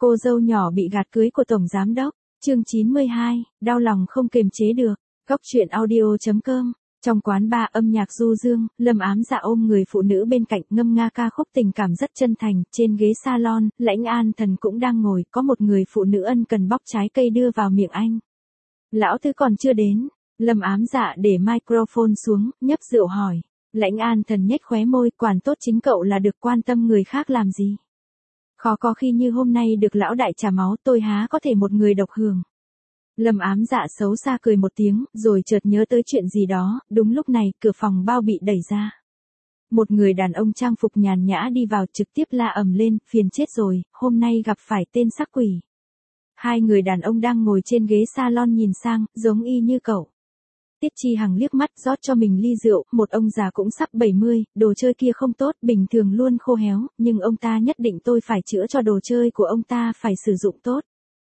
Cô dâu nhỏ bị gạt cưới của Tổng Giám Đốc, chương 92, đau lòng không kềm chế được, Góc truyện audio.com. Trong quán bar âm nhạc du dương, Lâm Ám Dạ ôm người phụ nữ bên cạnh ngâm nga ca khúc tình cảm rất chân thành, trên ghế salon, Lãnh An Thần cũng đang ngồi, có một người phụ nữ ân cần bóc trái cây đưa vào miệng anh. Lão Tứ còn chưa đến, Lâm Ám Dạ để microphone xuống, nhấp rượu hỏi. Lãnh An Thần nhếch khóe môi, quản tốt chính cậu là được quan tâm người khác làm gì. Khó có khi như hôm nay được lão đại trả máu, tôi há có thể một người độc hưởng. Lâm Ám Dạ xấu xa cười một tiếng, rồi chợt nhớ tới chuyện gì đó, đúng lúc này, cửa phòng bao bị đẩy ra. Một người đàn ông trang phục nhàn nhã đi vào trực tiếp la ầm lên, phiền chết rồi, hôm nay gặp phải tên sắc quỷ. Hai người đàn ông đang ngồi trên ghế salon nhìn sang, giống y như cậu. Tiết Chi Hằng liếc mắt rót cho mình ly rượu, một ông già cũng sắp 70, đồ chơi kia không tốt, bình thường luôn khô héo, nhưng ông ta nhất định tôi phải chữa cho đồ chơi của ông ta phải sử dụng tốt.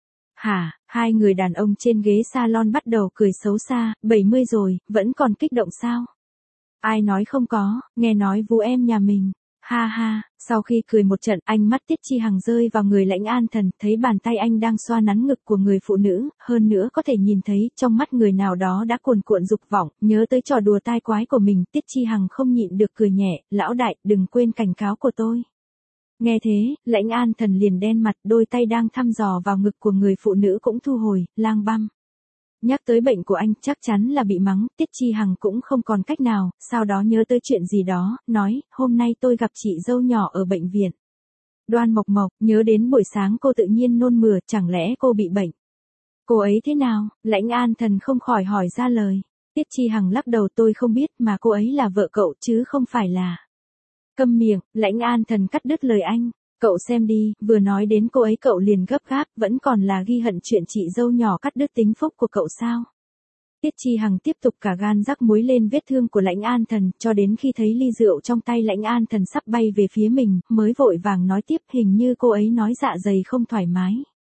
Hả, hai người đàn ông trên ghế salon bắt đầu cười xấu xa, 70 rồi, vẫn còn kích động sao? Ai nói không có, nghe nói vú em nhà mình. Ha ha, sau khi cười một trận, ánh mắt Tiết Chi Hằng rơi vào người Lãnh An Thần, thấy bàn tay anh đang xoa nắn ngực của người phụ nữ, hơn nữa có thể nhìn thấy trong mắt người nào đó đã cuồn cuộn dục vọng, nhớ tới trò đùa tai quái của mình, Tiết Chi Hằng không nhịn được cười nhẹ, lão đại, đừng quên cảnh cáo của tôi. Nghe thế, Lãnh An Thần liền đen mặt, đôi tay đang thăm dò vào ngực của người phụ nữ cũng thu hồi, lang băm. Nhắc tới bệnh của anh chắc chắn là bị mắng, Tiết Chi Hằng cũng không còn cách nào, sau đó nhớ tới chuyện gì đó, nói, hôm nay tôi gặp chị dâu nhỏ ở bệnh viện. Đoan Mộc Mộc, nhớ đến buổi sáng cô tự nhiên nôn mửa, chẳng lẽ cô bị bệnh? Cô ấy thế nào? Lãnh An Thần không khỏi hỏi ra lời. Tiết Chi Hằng lắc đầu, tôi không biết, mà cô ấy là vợ cậu chứ không phải là. Câm miệng, Lãnh An Thần cắt đứt lời anh. Cậu xem đi, vừa nói đến cô ấy cậu liền gấp gáp, vẫn còn là ghi hận chuyện chị dâu nhỏ cắt đứt tính phúc của cậu sao? Tiết Chi Hằng tiếp tục cả gan rắc muối lên vết thương của Lãnh An Thần, cho đến khi thấy ly rượu trong tay Lãnh An Thần sắp bay về phía mình, mới vội vàng nói tiếp, hình như cô ấy nói dạ dày không thoải mái.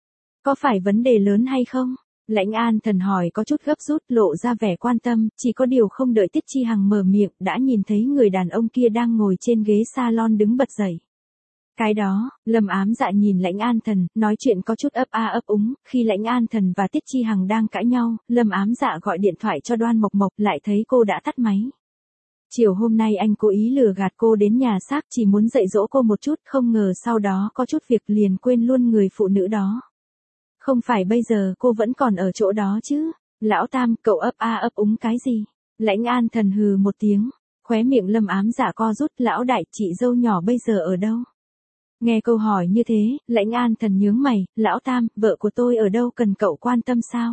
Có phải vấn đề lớn hay không? Lãnh An Thần hỏi có chút gấp rút, lộ ra vẻ quan tâm, chỉ có điều không đợi Tiết Chi Hằng mở miệng, đã nhìn thấy người đàn ông kia đang ngồi trên ghế salon đứng bật dậy. Cái đó, Lâm Ám Dạ nhìn Lãnh An Thần, nói chuyện có chút ấp a ấp úng, khi Lãnh An Thần và Tiết Chi Hằng đang cãi nhau, Lâm Ám Dạ gọi điện thoại cho Đoan Mộc Mộc, lại thấy cô đã tắt máy. Chiều hôm nay anh cố ý lừa gạt cô đến nhà xác chỉ muốn dạy dỗ cô một chút, không ngờ sau đó có chút việc liền quên luôn người phụ nữ đó. Không phải bây giờ cô vẫn còn ở chỗ đó chứ? Lão Tam, cậu ấp a ấp úng cái gì? Lãnh An Thần hừ một tiếng, khóe miệng Lâm Ám Dạ co rút, lão đại, chị dâu nhỏ bây giờ ở đâu? Nghe câu hỏi như thế, Lãnh An Thần nhướng mày, lão Tam, vợ của tôi ở đâu cần cậu quan tâm sao?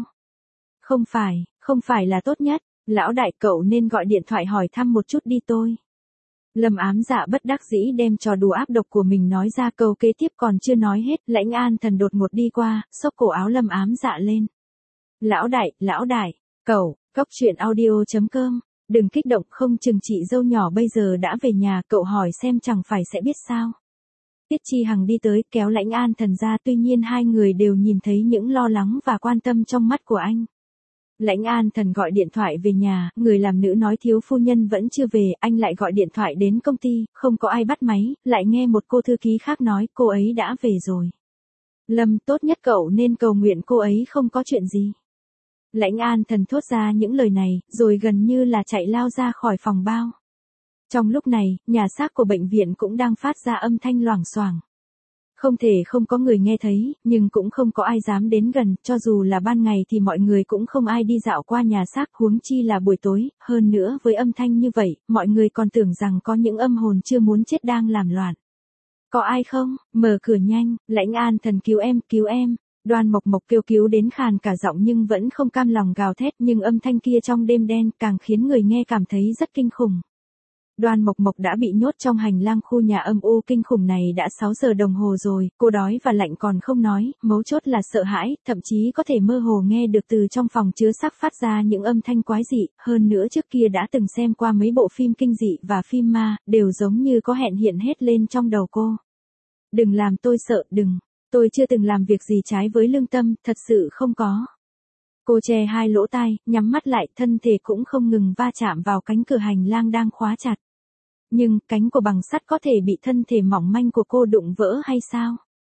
Không phải là tốt nhất, lão đại cậu nên gọi điện thoại hỏi thăm một chút đi tôi. Lâm Ám Dạ bất đắc dĩ đem trò đùa áp độc của mình nói ra, câu kế tiếp còn chưa nói hết, Lãnh An Thần đột ngột đi qua, xốc cổ áo Lâm Ám Dạ lên. Lão đại, cậu, Góc truyện audio.com, đừng kích động, không chừng chị dâu nhỏ bây giờ đã về nhà, cậu hỏi xem chẳng phải sẽ biết sao. Tiết Chi Hằng đi tới, kéo Lãnh An Thần ra, tuy nhiên hai người đều nhìn thấy những lo lắng và quan tâm trong mắt của anh. Lãnh An Thần gọi điện thoại về nhà, người làm nữ nói thiếu phu nhân vẫn chưa về, anh lại gọi điện thoại đến công ty, không có ai bắt máy, lại nghe một cô thư ký khác nói cô ấy đã về rồi. Lâm, tốt nhất cậu nên cầu nguyện cô ấy không có chuyện gì. Lãnh An Thần thốt ra những lời này, rồi gần như là chạy lao ra khỏi phòng bao. Trong lúc này, nhà xác của bệnh viện cũng đang phát ra âm thanh loảng xoảng. Không thể không có người nghe thấy, nhưng cũng không có ai dám đến gần, cho dù là ban ngày thì mọi người cũng không ai đi dạo qua nhà xác, huống chi là buổi tối, hơn nữa với âm thanh như vậy, mọi người còn tưởng rằng có những âm hồn chưa muốn chết đang làm loạn. Có ai không? Mở cửa nhanh, Lãnh An Thần cứu em. Đoan Mộc Mộc kêu cứu đến khàn cả giọng nhưng vẫn không cam lòng gào thét, nhưng âm thanh kia trong đêm đen càng khiến người nghe cảm thấy rất kinh khủng. Đoan Mộc Mộc đã bị nhốt trong hành lang khu nhà âm u kinh khủng này đã 6 giờ đồng hồ rồi, cô đói và lạnh còn không nói, mấu chốt là sợ hãi, thậm chí có thể mơ hồ nghe được từ trong phòng chứa xác phát ra những âm thanh quái dị, hơn nữa trước kia đã từng xem qua mấy bộ phim kinh dị và phim ma, đều giống như có hẹn hiện hết lên trong đầu cô. Đừng làm tôi sợ, đừng, tôi chưa từng làm việc gì trái với lương tâm, thật sự không có. Cô che hai lỗ tai, nhắm mắt lại, thân thể cũng không ngừng va chạm vào cánh cửa hành lang đang khóa chặt. Nhưng, cánh của bằng sắt có thể bị thân thể mỏng manh của cô đụng vỡ hay sao?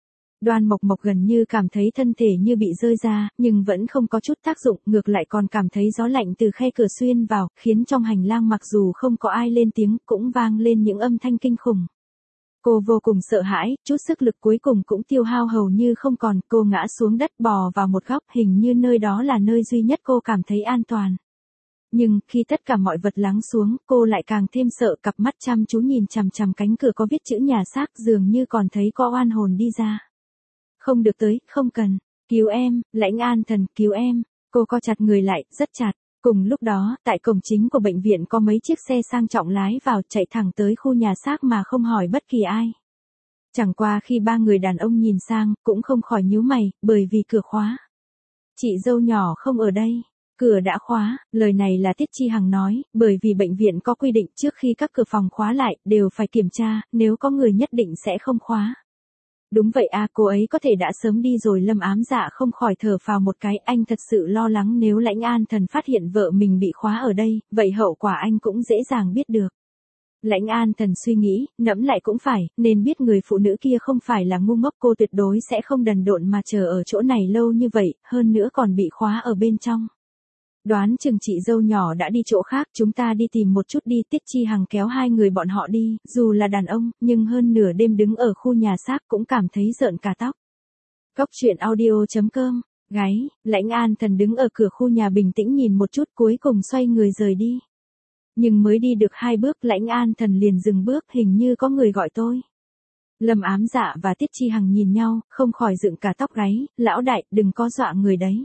Đoan Mộc Mộc gần như cảm thấy thân thể như bị rơi ra, nhưng vẫn không có chút tác dụng, ngược lại còn cảm thấy gió lạnh từ khe cửa xuyên vào, khiến trong hành lang mặc dù không có ai lên tiếng, cũng vang lên những âm thanh kinh khủng. Cô vô cùng sợ hãi, chút sức lực cuối cùng cũng tiêu hao hầu như không còn, cô ngã xuống đất bò vào một góc, hình như nơi đó là nơi duy nhất cô cảm thấy an toàn. Nhưng, khi tất cả mọi vật lắng xuống, cô lại càng thêm sợ, cặp mắt chăm chú nhìn chằm chằm cánh cửa có viết chữ nhà xác, dường như còn thấy có oan hồn đi ra. Không được tới, không cần, cứu em, Lãnh An Thần, cứu em, cô co chặt người lại, rất chặt. Cùng lúc đó, tại cổng chính của bệnh viện có mấy chiếc xe sang trọng lái vào, chạy thẳng tới khu nhà xác mà không hỏi bất kỳ ai. Chẳng qua khi ba người đàn ông nhìn sang, cũng không khỏi nhíu mày, bởi vì cửa khóa. Chị dâu nhỏ không ở đây. Cửa đã khóa, lời này là Tiết Chi Hằng nói, bởi vì bệnh viện có quy định trước khi các cửa phòng khóa lại, đều phải kiểm tra, nếu có người nhất định sẽ không khóa. Đúng vậy à, cô ấy có thể đã sớm đi rồi. Lâm Ám Dạ không khỏi thở phào một cái, anh thật sự lo lắng nếu Lãnh An Thần phát hiện vợ mình bị khóa ở đây, vậy hậu quả anh cũng dễ dàng biết được. Lãnh An Thần suy nghĩ, ngẫm lại cũng phải, nên biết người phụ nữ kia không phải là ngu ngốc, cô tuyệt đối sẽ không đần độn mà chờ ở chỗ này lâu như vậy, hơn nữa còn bị khóa ở bên trong. Đoán chừng chị dâu nhỏ đã đi chỗ khác, chúng ta đi tìm một chút đi. Tiết Chi Hằng kéo hai người bọn họ đi, dù là đàn ông, nhưng hơn nửa đêm đứng ở khu nhà xác cũng cảm thấy rợn cả tóc. Góc truyện audio.com, gáy, Lãnh An Thần đứng ở cửa khu nhà bình tĩnh nhìn một chút cuối cùng xoay người rời đi. Nhưng mới đi được 2 bước Lãnh An Thần liền dừng bước, hình như có người gọi tôi. Lâm Ám Dạ và Tiết Chi Hằng nhìn nhau, không khỏi dựng cả tóc gáy, lão đại, đừng có dọa người đấy.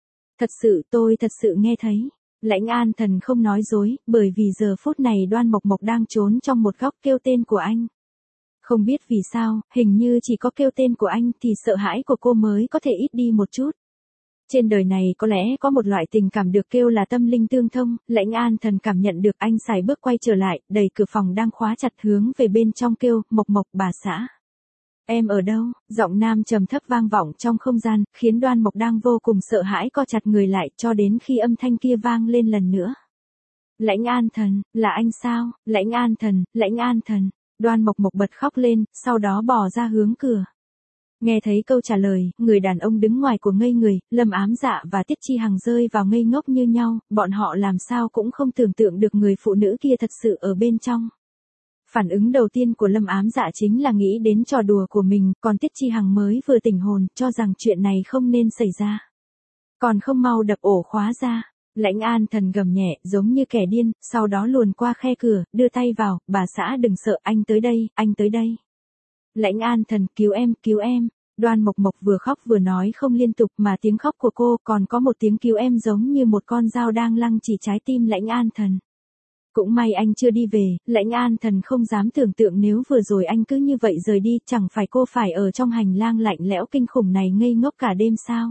Tôi thật sự nghe thấy. Lãnh An Thần không nói dối, bởi vì giờ phút này Đoan Mộc Mộc đang trốn trong một góc kêu tên của anh. Không biết vì sao, hình như chỉ có kêu tên của anh thì sợ hãi của cô mới có thể ít đi một chút. Trên đời này có lẽ có một loại tình cảm được kêu là tâm linh tương thông, Lãnh An Thần cảm nhận được. Anh sải bước quay trở lại, đẩy cửa phòng đang khóa chặt hướng về bên trong kêu, Mộc Mộc, bà xã. Em ở đâu? Giọng nam trầm thấp vang vọng trong không gian, khiến Đoan Mộc đang vô cùng sợ hãi co chặt người lại cho đến khi âm thanh kia vang lên lần nữa. Lãnh An Thần, là anh sao? Lãnh An Thần, Lãnh An Thần. Đoan Mộc Mộc bật khóc lên, sau đó bò ra hướng cửa. Nghe thấy câu trả lời, người đàn ông đứng ngoài của ngây người, Lâm Ám Dạ và Tiết Chi Hằng rơi vào ngây ngốc như nhau, bọn họ làm sao cũng không tưởng tượng được người phụ nữ kia thật sự ở bên trong. Phản ứng đầu tiên của Lâm Ám Dạ chính là nghĩ đến trò đùa của mình, còn Tiết Chi Hằng mới vừa tỉnh hồn, cho rằng chuyện này không nên xảy ra. Còn không mau đập ổ khóa ra. Lãnh An Thần gầm nhẹ, giống như kẻ điên, sau đó luồn qua khe cửa, đưa tay vào, bà xã đừng sợ, anh tới đây, anh tới đây. Lãnh An Thần, cứu em, cứu em. Đoan Mộc Mộc vừa khóc vừa nói không liên tục mà tiếng khóc của cô còn có một tiếng cứu em giống như một con dao đang lăng chỉ trái tim Lãnh An Thần. Cũng may anh chưa đi về, Lãnh An Thần không dám tưởng tượng nếu vừa rồi anh cứ như vậy rời đi, chẳng phải cô phải ở trong hành lang lạnh lẽo kinh khủng này ngây ngốc cả đêm sao?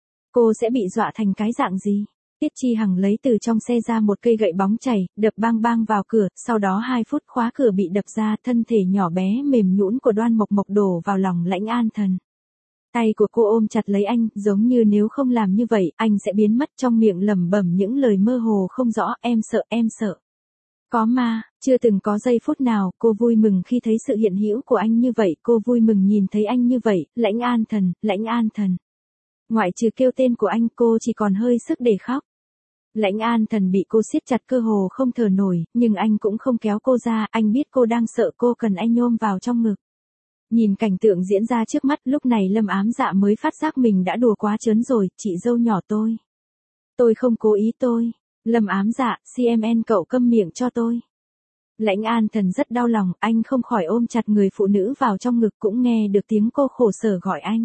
Cô sẽ bị dọa thành cái dạng gì? Tiết Chi Hằng lấy từ trong xe ra một cây gậy bóng chảy, đập bang bang vào cửa, sau đó 2 phút khóa cửa bị đập ra, thân thể nhỏ bé mềm nhũn của Đoan Mộc Mộc đổ vào lòng Lãnh An Thần. Tay của cô ôm chặt lấy anh, giống như nếu không làm như vậy, anh sẽ biến mất, trong miệng lẩm bẩm những lời mơ hồ không rõ, em sợ, em sợ. Có ma, chưa từng có giây phút nào, cô vui mừng khi thấy sự hiện hữu của anh như vậy, cô vui mừng nhìn thấy anh như vậy, Lãnh An Thần, Lãnh An Thần. Ngoại trừ kêu tên của anh, cô chỉ còn hơi sức để khóc. Lãnh An Thần bị cô siết chặt cơ hồ không thở nổi, nhưng anh cũng không kéo cô ra, anh biết cô đang sợ, cô cần anh ôm vào trong ngực. Nhìn cảnh tượng diễn ra trước mắt, lúc này Lâm Ám Dạ mới phát giác mình đã đùa quá trớn rồi, chị dâu nhỏ tôi. Tôi không cố ý tôi. Lâm Ám Dạ, CMN cậu câm miệng cho tôi. Lãnh An Thần rất đau lòng, anh không khỏi ôm chặt người phụ nữ vào trong ngực, cũng nghe được tiếng cô khổ sở gọi anh.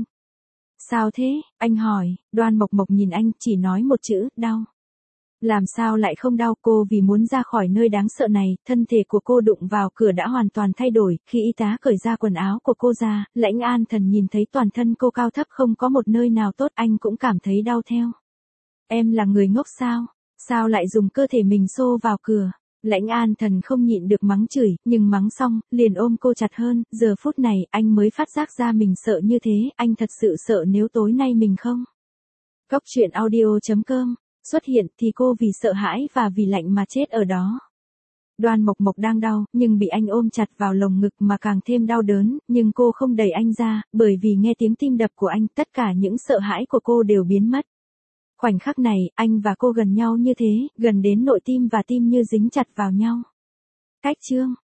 Sao thế? Anh hỏi. Đoan Mộc Mộc nhìn anh, chỉ nói một chữ, đau. Làm sao lại không đau? Cô vì muốn ra khỏi nơi đáng sợ này, thân thể của cô đụng vào cửa đã hoàn toàn thay đổi, khi y tá cởi ra quần áo của cô ra, Lãnh An Thần nhìn thấy toàn thân cô cao thấp không có một nơi nào tốt, anh cũng cảm thấy đau theo. Em là người ngốc sao? Sao lại dùng cơ thể mình xô vào cửa? Lãnh An Thần không nhịn được mắng chửi, nhưng mắng xong, liền ôm cô chặt hơn, giờ phút này, anh mới phát giác ra mình sợ như thế, anh thật sự sợ nếu tối nay mình không. Góc truyện audio.com, xuất hiện thì cô vì sợ hãi và vì lạnh mà chết ở đó. Đoan Mộc Mộc đang đau, nhưng bị anh ôm chặt vào lồng ngực mà càng thêm đau đớn, nhưng cô không đẩy anh ra, bởi vì nghe tiếng tim đập của anh, tất cả những sợ hãi của cô đều biến mất. Khoảnh khắc này, anh và cô gần nhau như thế, gần đến nội tim và tim như dính chặt vào nhau. Cách chương